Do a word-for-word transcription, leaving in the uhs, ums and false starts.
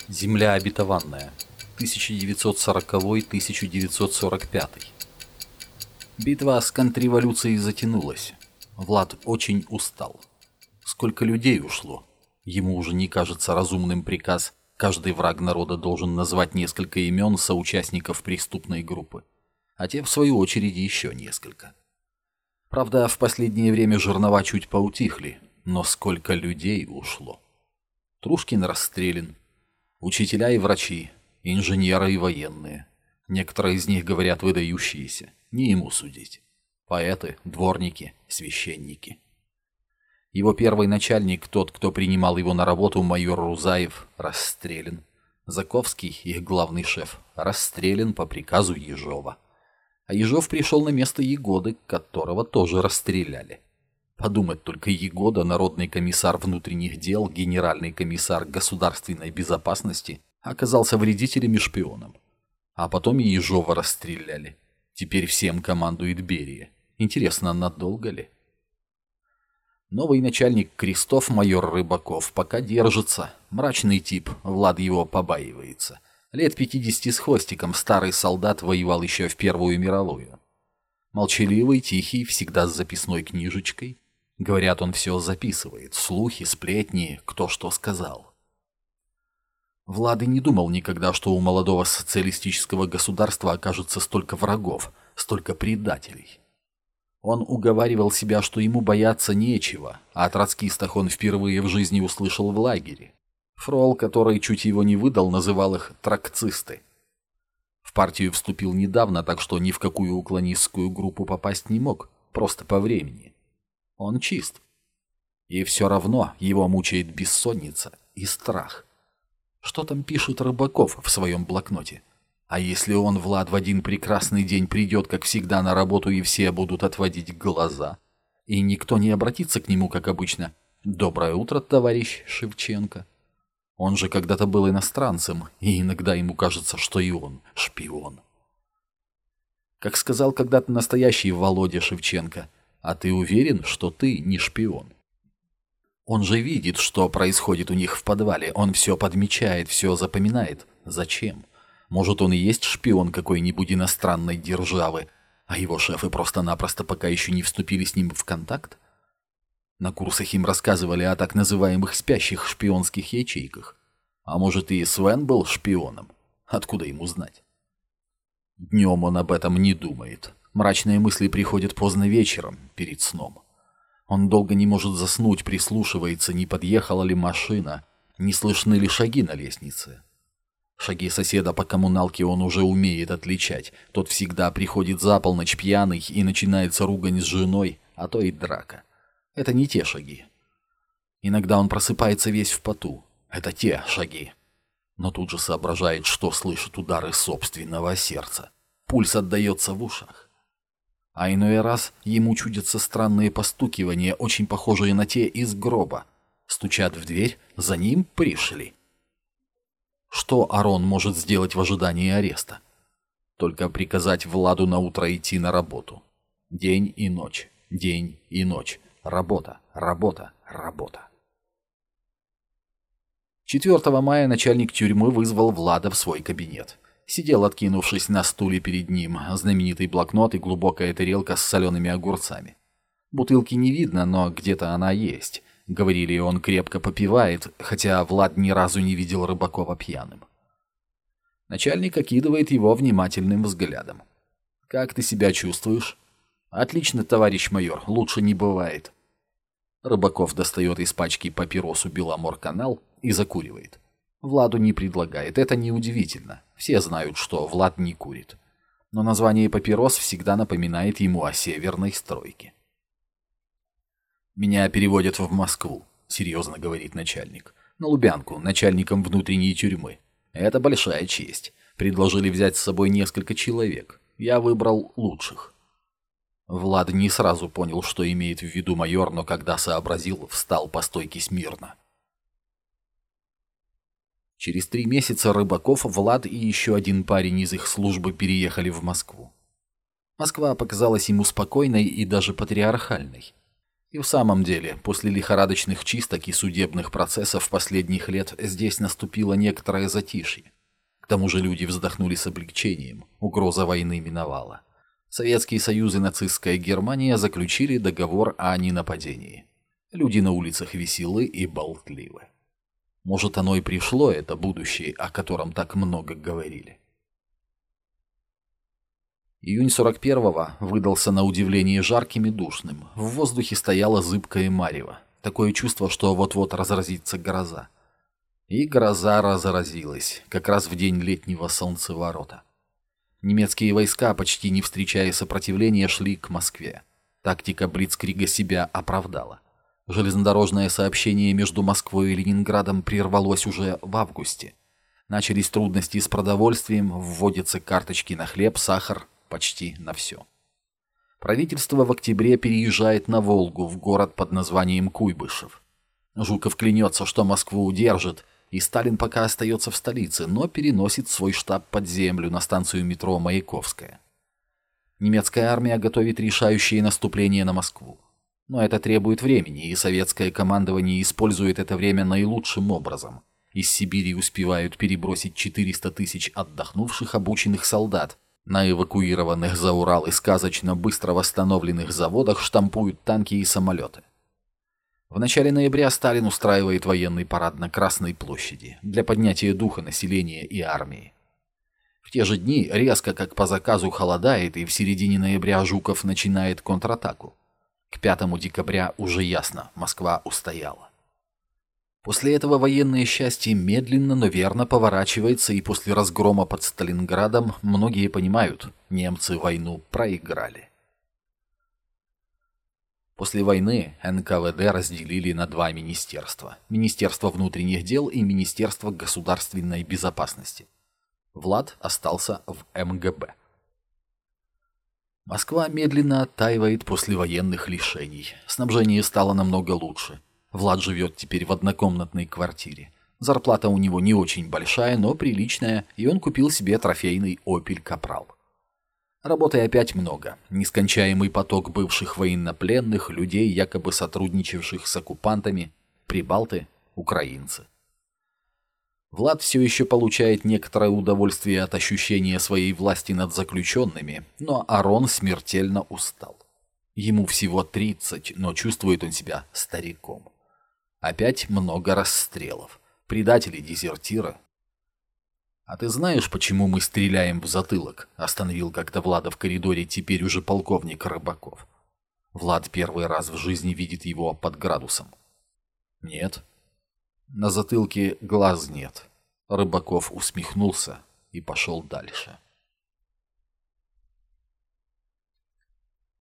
Земля обетованная. тысяча девятьсот сороковой — тысяча девятьсот сорок пятый. Битва с контрреволюцией затянулась. Влад очень устал. Сколько людей ушло. Ему уже не кажется разумным приказ: каждый враг народа должен назвать несколько имен соучастников преступной группы, а те, в свою очередь, еще несколько. Правда, в последнее время жернова чуть поутихли, но сколько людей ушло. Трушкин расстрелян. Учителя и врачи, инженеры и военные. Некоторые из них, говорят, выдающиеся. Не ему судить. Поэты, дворники, священники. Его первый начальник, тот, кто принимал его на работу, майор Рузаев, расстрелян. Заковский, их главный шеф, расстрелян по приказу Ежова. А Ежов пришел на место Егоды, которого тоже расстреляли. Подумать только, Егода, народный комиссар внутренних дел, генеральный комиссар государственной безопасности, оказался вредителем и шпионом. А потом и Ежова расстреляли. Теперь всем командует Берия. Интересно, надолго ли? Новый начальник Крестов, майор Рыбаков, пока держится. Мрачный тип, Влад его побаивается. Лет пятидесяти с хвостиком, старый солдат, воевал еще в Первую мировую. Молчаливый, тихий, всегда с записной книжечкой. Говорят, он все записывает, слухи, сплетни, кто что сказал. Влад и не думал никогда, что у молодого социалистического государства окажется столько врагов, столько предателей. Он уговаривал себя, что ему бояться нечего, а о троцкистах он впервые в жизни услышал в лагере. Фрол, который чуть его не выдал, называл их «тракцисты». В партию вступил недавно, так что ни в какую уклонистскую группу попасть не мог, просто по времени. Он чист. И все равно его мучает бессонница и страх. Что там пишет Рыбаков в своем блокноте? А если он, Влад, в один прекрасный день придет, как всегда, на работу, и все будут отводить глаза, и никто не обратится к нему, как обычно: «Доброе утро, товарищ Шевченко». Он же когда-то был иностранцем, и иногда ему кажется, что и он шпион. Как сказал когда-то настоящий Володя Шевченко: «А ты уверен, что ты не шпион?» Он же видит, что происходит у них в подвале. Он все подмечает, все запоминает. Зачем? Может, он и есть шпион какой-нибудь иностранной державы, а его шефы просто-напросто пока еще не вступили с ним в контакт? На курсах им рассказывали о так называемых спящих шпионских ячейках. А может, и Свен был шпионом? Откуда ему знать? Днем он об этом не думает. Мрачные мысли приходят поздно вечером, перед сном. Он долго не может заснуть, прислушивается, не подъехала ли машина, не слышны ли шаги на лестнице. Шаги соседа по коммуналке он уже умеет отличать. Тот всегда приходит за полночь пьяный, и начинается ругань с женой, а то и драка. Это не те шаги. Иногда он просыпается весь в поту. Это те шаги. Но тут же соображает, что слышит удары собственного сердца. Пульс отдается в ушах. А иной раз ему чудятся странные постукивания, очень похожие на те из гроба. Стучат в дверь, за ним пришли. Что Арон может сделать в ожидании ареста? Только приказать Владу наутро идти на работу. День и ночь, день и ночь. Работа, работа, работа. четвёртого мая начальник тюрьмы вызвал Влада в свой кабинет. Сидел, откинувшись на стуле перед ним, знаменитый блокнот и глубокая тарелка с солеными огурцами. Бутылки не видно, но где-то она есть. Говорили, он крепко попивает, хотя Влад ни разу не видел Рыбакова пьяным. Начальник окидывает его внимательным взглядом. «Как ты себя чувствуешь?» «Отлично, товарищ майор, лучше не бывает». Рыбаков достает из пачки папиросу «Беломорканал» и закуривает. Владу не предлагает, это неудивительно. Все знают, что Влад не курит. Но название папирос всегда напоминает ему о северной стройке. «Меня переводят в Москву», — серьезно говорит начальник. «На Лубянку, начальником внутренней тюрьмы. Это большая честь. Предложили взять с собой несколько человек. Я выбрал лучших». Влад не сразу понял, что имеет в виду майор, но когда сообразил, встал по стойке смирно. Через три месяца Рыбаков, Влад и еще один парень из их службы переехали в Москву. Москва показалась ему спокойной и даже патриархальной. И в самом деле, после лихорадочных чисток и судебных процессов последних лет здесь наступило некоторое затишье. К тому же люди вздохнули с облегчением, угроза войны миновала. Советский Союз и нацистская Германия заключили договор о ненападении. Люди на улицах веселы и болтливы. Может, оно и пришло, это будущее, о котором так много говорили. Июнь сорок первого выдался на удивление жарким и душным. В воздухе стояло зыбкое марево. Такое чувство, что вот-вот разразится гроза. И гроза разразилась, как раз в день летнего солнцеворота. Немецкие войска, почти не встречая сопротивления, шли к Москве. Тактика блицкрига себя оправдала. Железнодорожное сообщение между Москвой и Ленинградом прервалось уже в августе. Начались трудности с продовольствием, вводятся карточки на хлеб, сахар, почти на все. Правительство в октябре переезжает на Волгу, в город под названием Куйбышев. Жуков клянется, что Москву удержит, и Сталин пока остается в столице, но переносит свой штаб под землю на станцию метро Маяковская. Немецкая армия готовит решающее наступление на Москву. Но это требует времени, и советское командование использует это время наилучшим образом. Из Сибири успевают перебросить четыреста тысяч отдохнувших обученных солдат. На эвакуированных за Урал и сказочно быстро восстановленных заводах штампуют танки и самолеты. В начале ноября Сталин устраивает военный парад на Красной площади для поднятия духа населения и армии. В те же дни резко, как по заказу, холодает, и в середине ноября Жуков начинает контратаку. К пятому декабря уже ясно, Москва устояла. После этого военное счастье медленно, но верно поворачивается, и после разгрома под Сталинградом многие понимают, немцы войну проиграли. После войны эн ка вэ дэ разделили на два министерства – Министерство внутренних дел и Министерство государственной безопасности. Влад остался в эм гэ бэ. Москва медленно оттаивает после военных лишений. Снабжение стало намного лучше. Влад живет теперь в однокомнатной квартире. Зарплата у него не очень большая, но приличная, и он купил себе трофейный «Опель Капрал». Работы опять много. Нескончаемый поток бывших военнопленных, людей, якобы сотрудничавших с оккупантами, прибалты, украинцы. Влад все еще получает некоторое удовольствие от ощущения своей власти над заключенными, но Арон смертельно устал. Ему всего тридцать, но чувствует он себя стариком. Опять много расстрелов. Предатели, дезертиры. «А ты знаешь, почему мы стреляем в затылок?» — остановил как-то Влада в коридоре теперь уже полковник Рыбаков. Влад первый раз в жизни видит его под градусом. «Нет». На затылке глаз нет. Рыбаков усмехнулся и пошел дальше.